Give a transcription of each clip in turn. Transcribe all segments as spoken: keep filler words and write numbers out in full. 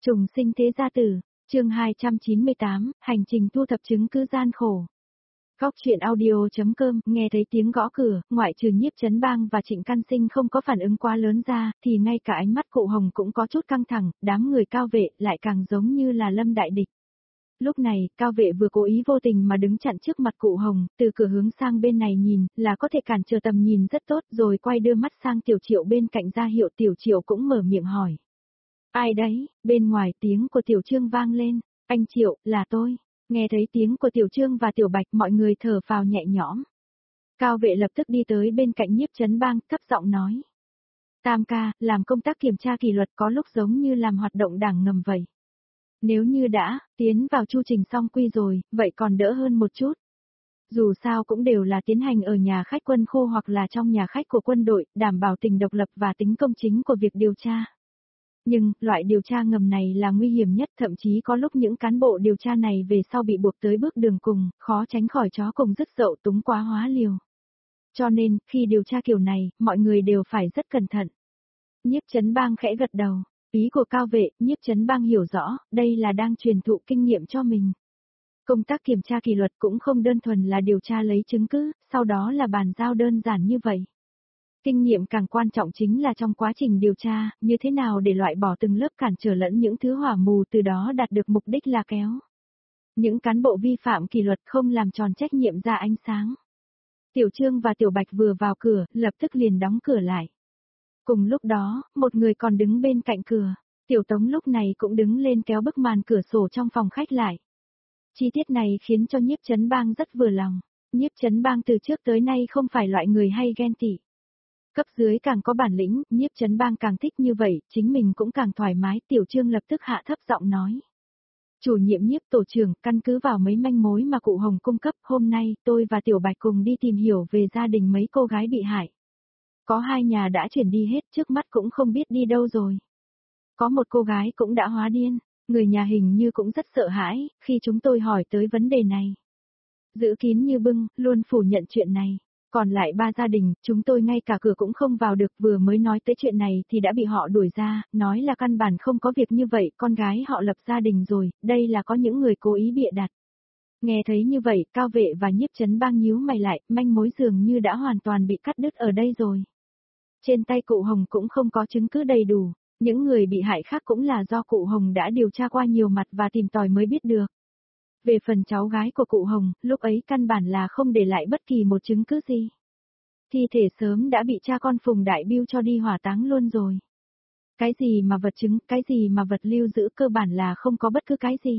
Trùng sinh thế gia tử, chương hai trăm chín mươi tám, hành trình thu thập chứng cứ gian khổ. Góc truyện audio.com, nghe thấy tiếng gõ cửa, ngoại trừ Nhiếp Chấn Bang và Trịnh Căn Sinh không có phản ứng quá lớn ra, thì ngay cả ánh mắt Cụ Hồng cũng có chút căng thẳng, đám người cao vệ lại càng giống như là lâm đại địch. Lúc này, cao vệ vừa cố ý vô tình mà đứng chặn trước mặt Cụ Hồng, từ cửa hướng sang bên này nhìn, là có thể cản trở tầm nhìn rất tốt, rồi quay đưa mắt sang Tiểu Triệu bên cạnh ra hiệu. Tiểu Triệu cũng mở miệng hỏi. Ai đấy? Bên ngoài tiếng của Tiểu Trương vang lên. Anh Triệu, là tôi. Nghe thấy tiếng của Tiểu Trương và Tiểu Bạch, mọi người thở phào nhẹ nhõm. Cao vệ lập tức đi tới bên cạnh Nhiếp Chấn Bang, thấp giọng nói. Tam ca, làm công tác kiểm tra kỷ luật có lúc giống như làm hoạt động đảng ngầm vậy. Nếu như đã tiến vào chu trình xong quy rồi, vậy còn đỡ hơn một chút. Dù sao cũng đều là tiến hành ở nhà khách quân khu hoặc là trong nhà khách của quân đội, đảm bảo tính độc lập và tính công chính của việc điều tra. Nhưng, loại điều tra ngầm này là nguy hiểm nhất, thậm chí có lúc những cán bộ điều tra này về sau bị buộc tới bước đường cùng, khó tránh khỏi chó cùng dứt dậu túng quá hóa liều. Cho nên, khi điều tra kiểu này, mọi người đều phải rất cẩn thận. Nhiếp Chấn Bang khẽ gật đầu. Ý của cao vệ, Nhiếp Chấn Bang hiểu rõ, đây là đang truyền thụ kinh nghiệm cho mình. Công tác kiểm tra kỷ luật cũng không đơn thuần là điều tra lấy chứng cứ, sau đó là bàn giao đơn giản như vậy. Kinh nghiệm càng quan trọng chính là trong quá trình điều tra, như thế nào để loại bỏ từng lớp cản trở lẫn những thứ hỏa mù, từ đó đạt được mục đích là kéo những cán bộ vi phạm kỷ luật không làm tròn trách nhiệm ra ánh sáng. Tiểu Trương và Tiểu Bạch vừa vào cửa, lập tức liền đóng cửa lại. Cùng lúc đó, một người còn đứng bên cạnh cửa. Tiểu Tống lúc này cũng đứng lên kéo bức màn cửa sổ trong phòng khách lại. Chi tiết này khiến cho Nhiếp Chấn Bang rất vừa lòng. Nhiếp Chấn Bang từ trước tới nay không phải loại người hay ghen tị. Cấp dưới càng có bản lĩnh, Nhiếp Chấn Bang càng thích như vậy, chính mình cũng càng thoải mái. Tiểu Trương lập tức hạ thấp giọng nói. Chủ nhiệm Nhiếp tổ trưởng, căn cứ vào mấy manh mối mà Cụ Hồng cung cấp, hôm nay tôi và Tiểu Bạch cùng đi tìm hiểu về gia đình mấy cô gái bị hại. Có hai nhà đã chuyển đi hết, trước mắt cũng không biết đi đâu rồi. Có một cô gái cũng đã hóa điên, người nhà hình như cũng rất sợ hãi, khi chúng tôi hỏi tới vấn đề này. Giữ kín như bưng, luôn phủ nhận chuyện này. Còn lại ba gia đình, chúng tôi ngay cả cửa cũng không vào được, vừa mới nói tới chuyện này thì đã bị họ đuổi ra, nói là căn bản không có việc như vậy, con gái họ lập gia đình rồi, đây là có những người cố ý bịa đặt. Nghe thấy như vậy, cao vệ và Nhiếp Chấn Bang nhíu mày lại, manh mối dường như đã hoàn toàn bị cắt đứt ở đây rồi. Trên tay Cụ Hồng cũng không có chứng cứ đầy đủ, những người bị hại khác cũng là do Cụ Hồng đã điều tra qua nhiều mặt và tìm tòi mới biết được. Về phần cháu gái của Cụ Hồng, lúc ấy căn bản là không để lại bất kỳ một chứng cứ gì. Thi thể sớm đã bị cha con Phùng Đại Bưu cho đi hỏa táng luôn rồi. Cái gì mà vật chứng, cái gì mà vật lưu giữ, cơ bản là không có bất cứ cái gì.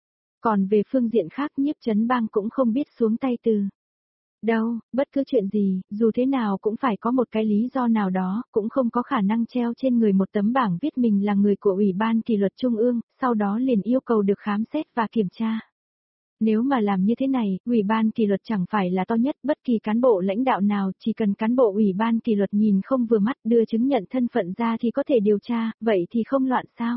Còn về phương diện khác, Nhiếp Chấn Bang cũng không biết xuống tay từ đâu, bất cứ chuyện gì, dù thế nào cũng phải có một cái lý do nào đó, cũng không có khả năng treo trên người một tấm bảng viết mình là người của Ủy ban Kỷ luật Trung ương, sau đó liền yêu cầu được khám xét và kiểm tra. Nếu mà làm như thế này, Ủy ban Kỷ luật chẳng phải là to nhất, bất kỳ cán bộ lãnh đạo nào, chỉ cần cán bộ Ủy ban Kỷ luật nhìn không vừa mắt, đưa chứng nhận thân phận ra thì có thể điều tra, vậy thì không loạn sao?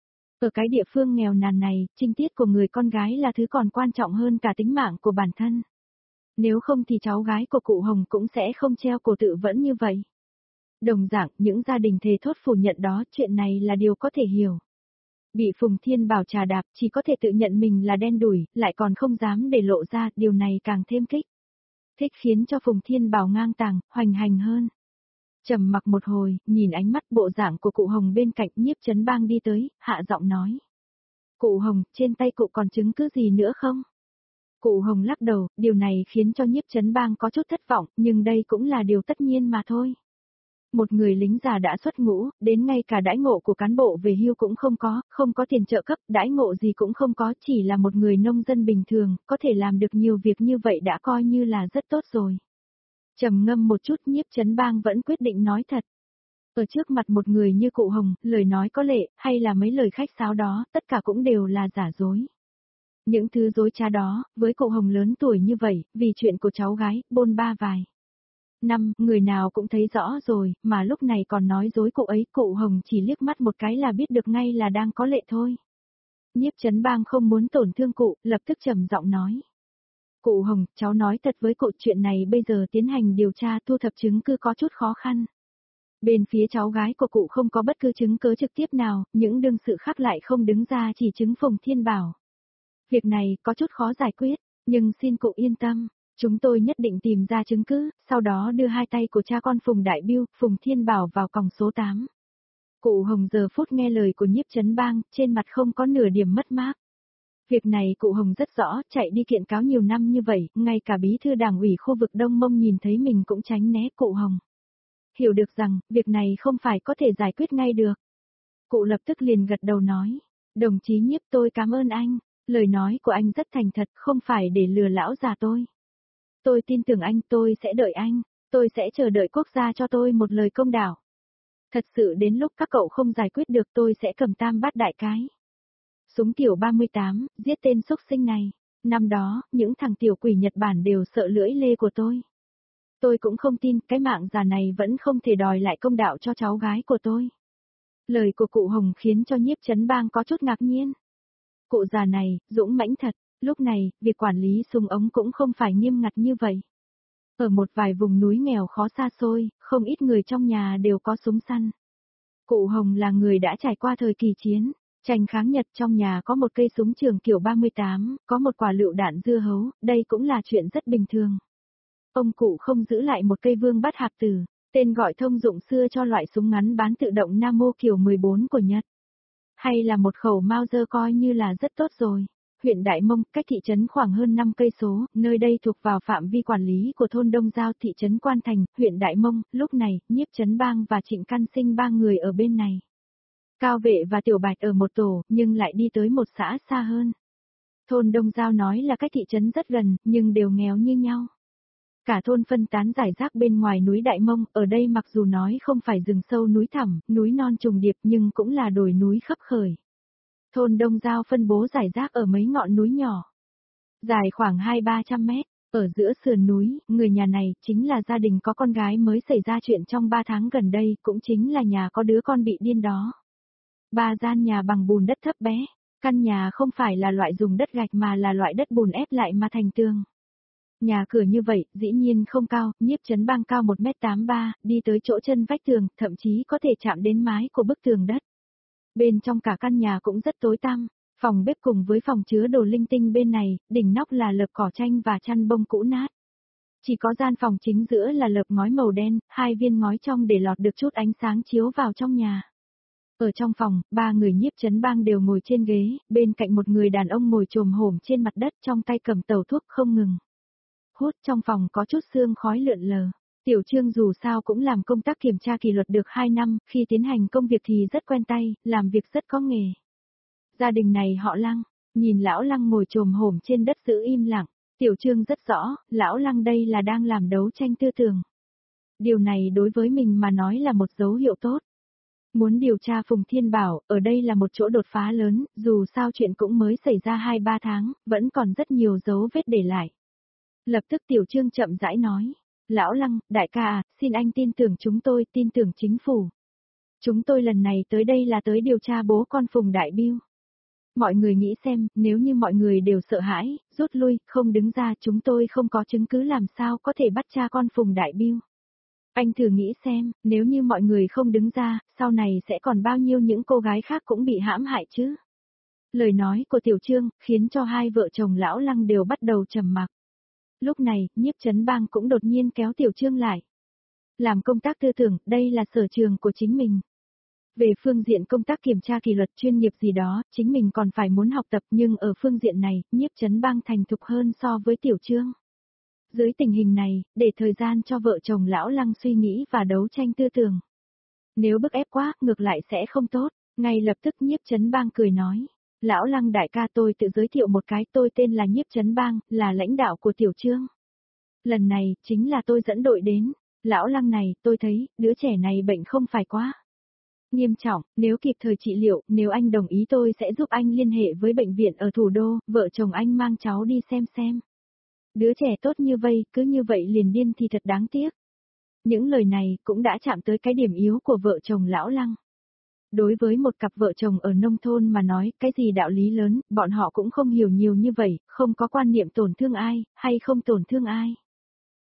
Ở cái địa phương nghèo nàn này, trinh tiết của người con gái là thứ còn quan trọng hơn cả tính mạng của bản thân. Nếu không thì cháu gái của Cụ Hồng cũng sẽ không treo cổ tự vẫn như vậy. Đồng dạng, những gia đình thề thốt phủ nhận đó, chuyện này là điều có thể hiểu. Bị Phùng Thiên Bảo trà đạp, chỉ có thể tự nhận mình là đen đủi, lại còn không dám để lộ ra, điều này càng thêm kích. Thích khiến cho Phùng Thiên Bảo ngang tàng, hoành hành hơn. Trầm mặc một hồi, nhìn ánh mắt bộ dạng của Cụ Hồng bên cạnh, Nhiếp Chấn Bang đi tới, hạ giọng nói. Cụ Hồng, trên tay cụ còn chứng cứ gì nữa không? Cụ Hồng lắc đầu, điều này khiến cho Nhiếp Chấn Bang có chút thất vọng, nhưng đây cũng là điều tất nhiên mà thôi. Một người lính già đã xuất ngũ, đến ngay cả đãi ngộ của cán bộ về hưu cũng không có, không có tiền trợ cấp, đãi ngộ gì cũng không có, chỉ là một người nông dân bình thường, có thể làm được nhiều việc như vậy đã coi như là rất tốt rồi. Trầm ngâm một chút, Nhiếp Chấn Bang vẫn quyết định nói thật. Ở trước mặt một người như Cụ Hồng, lời nói có lệ, hay là mấy lời khách sáo đó, tất cả cũng đều là giả dối. Những thứ dối trá đó, với Cụ Hồng lớn tuổi như vậy, vì chuyện của cháu gái, bôn ba vài năm, người nào cũng thấy rõ rồi, mà lúc này còn nói dối cụ ấy, Cụ Hồng chỉ liếc mắt một cái là biết được ngay là đang có lệ thôi. Nhiếp Chấn Bang không muốn tổn thương cụ, lập tức trầm giọng nói. Cụ Hồng, cháu nói thật với cụ, chuyện này bây giờ tiến hành điều tra thu thập chứng cứ có chút khó khăn. Bên phía cháu gái của cụ không có bất cứ chứng cớ trực tiếp nào, những đương sự khác lại không đứng ra chỉ chứng Phùng Thiên Bảo. Việc này có chút khó giải quyết, nhưng xin cụ yên tâm, chúng tôi nhất định tìm ra chứng cứ, sau đó đưa hai tay của cha con Phùng Đại Biêu, Phùng Thiên Bảo vào còng số tám. Cụ Hồng giờ phút nghe lời của Nhiếp Chấn Bang, trên mặt không có nửa điểm mất mát. Việc này cụ Hồng rất rõ, chạy đi kiện cáo nhiều năm như vậy, ngay cả bí thư đảng ủy khu vực Đông Mông nhìn thấy mình cũng tránh né cụ Hồng. Hiểu được rằng, việc này không phải có thể giải quyết ngay được. Cụ lập tức liền gật đầu nói, đồng chí Nhiếp tôi cảm ơn anh, lời nói của anh rất thành thật, không phải để lừa lão già tôi. Tôi tin tưởng anh, tôi sẽ đợi anh, tôi sẽ chờ đợi quốc gia cho tôi một lời công đạo. Thật sự đến lúc các cậu không giải quyết được tôi sẽ cầm tam bát đại cái. Súng tiểu ba mươi tám, giết tên xúc sinh này. Năm đó, những thằng tiểu quỷ Nhật Bản đều sợ lưỡi lê của tôi. Tôi cũng không tin cái mạng già này vẫn không thể đòi lại công đạo cho cháu gái của tôi. Lời của cụ Hồng khiến cho Nhiếp Chấn Bang có chút ngạc nhiên. Cụ già này, dũng mãnh thật, lúc này, việc quản lý súng ống cũng không phải nghiêm ngặt như vậy. Ở một vài vùng núi nghèo khó xa xôi, không ít người trong nhà đều có súng săn. Cụ Hồng là người đã trải qua thời kỳ chiến, tranh kháng Nhật, trong nhà có một cây súng trường kiểu ba mươi tám, có một quả lựu đạn dưa hấu, đây cũng là chuyện rất bình thường. Ông cụ không giữ lại một cây vương bát hạc tử, tên gọi thông dụng xưa cho loại súng ngắn bán tự động Namo kiểu mười bốn của Nhật. Hay là một khẩu Mauser coi như là rất tốt rồi. Huyện Đại Mông, cách thị trấn khoảng hơn năm cây số, nơi đây thuộc vào phạm vi quản lý của thôn Đông Giao, thị trấn Quan Thành, huyện Đại Mông. Lúc này, Nhiếp Chấn Bang và Trịnh Căn Sinh ba người ở bên này. Cao Vệ và Tiểu Bạch ở một tổ, nhưng lại đi tới một xã xa hơn. Thôn Đông Giao nói là cách thị trấn rất gần, nhưng đều nghèo như nhau. Cả thôn phân tán rải rác bên ngoài núi Đại Mông, ở đây mặc dù nói không phải rừng sâu núi thẳm, núi non trùng điệp nhưng cũng là đồi núi khấp khởi. Thôn Đông Giao phân bố rải rác ở mấy ngọn núi nhỏ. Dài khoảng hai ba trăm mét, ở giữa sườn núi, người nhà này chính là gia đình có con gái mới xảy ra chuyện trong ba tháng gần đây, cũng chính là nhà có đứa con bị điên đó. Ba gian nhà bằng bùn đất thấp bé, căn nhà không phải là loại dùng đất gạch mà là loại đất bùn ép lại mà thành tường. Nhà cửa như vậy, dĩ nhiên không cao, Nhiếp Chấn Bang cao một mét tám mươi ba, đi tới chỗ chân vách tường, thậm chí có thể chạm đến mái của bức tường đất. Bên trong cả căn nhà cũng rất tối tăm, phòng bếp cùng với phòng chứa đồ linh tinh bên này, đỉnh nóc là lợp cỏ tranh và chăn bông cũ nát. Chỉ có gian phòng chính giữa là lợp ngói màu đen, hai viên ngói trong để lọt được chút ánh sáng chiếu vào trong nhà. Ở trong phòng, ba người Nhiếp Chấn Bang đều ngồi trên ghế, bên cạnh một người đàn ông ngồi chồm hổm trên mặt đất trong tay cầm tàu thuốc không ngừng hút. Trong phòng có chút sương khói lượn lờ. Tiểu Trương dù sao cũng làm công tác kiểm tra kỷ luật được hai năm, khi tiến hành công việc thì rất quen tay, làm việc rất có nghề. Gia đình này họ Lăng, nhìn lão Lăng ngồi chồm hổm trên đất giữ im lặng, Tiểu Trương rất rõ, lão Lăng đây là đang làm đấu tranh tư tưởng. Điều này đối với mình mà nói là một dấu hiệu tốt. Muốn điều tra Phùng Thiên Bảo, ở đây là một chỗ đột phá lớn, dù sao chuyện cũng mới xảy ra hai ba tháng, vẫn còn rất nhiều dấu vết để lại. Lập tức Tiểu Trương chậm rãi nói, lão Lăng, đại ca à, xin anh tin tưởng chúng tôi, tin tưởng chính phủ. Chúng tôi lần này tới đây là tới điều tra bố con Phùng Đại Biêu. Mọi người nghĩ xem, nếu như mọi người đều sợ hãi, rút lui, không đứng ra, chúng tôi không có chứng cứ làm sao có thể bắt cha con Phùng Đại Biêu. Anh thử nghĩ xem, nếu như mọi người không đứng ra, sau này sẽ còn bao nhiêu những cô gái khác cũng bị hãm hại chứ. Lời nói của Tiểu Trương, khiến cho hai vợ chồng lão Lăng đều bắt đầu trầm mặc. Lúc này, Nhiếp Chấn Bang cũng đột nhiên kéo Tiểu Trương lại. Làm công tác tư tưởng, đây là sở trường của chính mình. Về phương diện công tác kiểm tra kỷ luật chuyên nghiệp gì đó, chính mình còn phải muốn học tập, nhưng ở phương diện này, Nhiếp Chấn Bang thành thục hơn so với Tiểu Trương. Dưới tình hình này, để thời gian cho vợ chồng lão Lăng suy nghĩ và đấu tranh tư tưởng. Nếu bức ép quá, ngược lại sẽ không tốt. Ngay lập tức Nhiếp Chấn Bang cười nói. Lão Lăng đại ca, tôi tự giới thiệu một cái, tôi tên là Nhiếp Chấn Bang, là lãnh đạo của Tiểu Trương. Lần này, chính là tôi dẫn đội đến. Lão Lăng này, tôi thấy, đứa trẻ này bệnh không phải quá nghiêm trọng, nếu kịp thời trị liệu, nếu anh đồng ý tôi sẽ giúp anh liên hệ với bệnh viện ở thủ đô, vợ chồng anh mang cháu đi xem xem. Đứa trẻ tốt như vây, cứ như vậy liền điên thì thật đáng tiếc. Những lời này cũng đã chạm tới cái điểm yếu của vợ chồng lão Lăng. Đối với một cặp vợ chồng ở nông thôn mà nói, cái gì đạo lý lớn, bọn họ cũng không hiểu nhiều như vậy, không có quan niệm tổn thương ai, hay không tổn thương ai.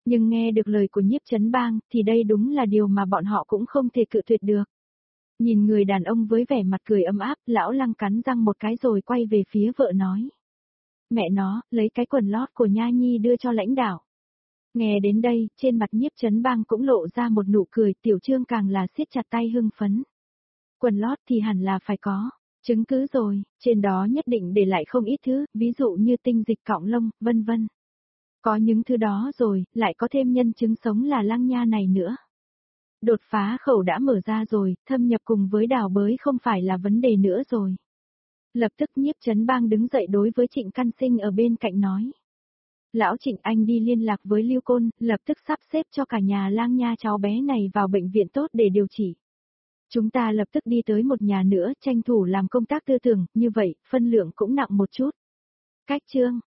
Nhưng nghe được lời của Nhiếp Chấn Bang, thì đây đúng là điều mà bọn họ cũng không thể cự tuyệt được. Nhìn người đàn ông với vẻ mặt cười ấm áp, lão Lăng cắn răng một cái rồi quay về phía vợ nói. Mẹ nó, lấy cái quần lót của Nha Nhi đưa cho lãnh đạo. Nghe đến đây, trên mặt Nhiếp Chấn Bang cũng lộ ra một nụ cười, Tiểu Trương càng là siết chặt tay hưng phấn. Quần lót thì hẳn là phải có, chứng cứ rồi, trên đó nhất định để lại không ít thứ, ví dụ như tinh dịch cọng lông, vân vân. Có những thứ đó rồi, lại có thêm nhân chứng sống là Lăng Nha này nữa. Đột phá khẩu đã mở ra rồi, thâm nhập cùng với đào bới không phải là vấn đề nữa rồi. Lập tức Nhiếp Chấn Bang đứng dậy đối với Trịnh Căn Sinh ở bên cạnh nói. Lão Trịnh, anh đi liên lạc với Lưu Côn, lập tức sắp xếp cho cả nhà Lang Nha cháu bé này vào bệnh viện tốt để điều trị. Chúng ta lập tức đi tới một nhà nữa, tranh thủ làm công tác tư tưởng, như vậy, phân lượng cũng nặng một chút. Cách chương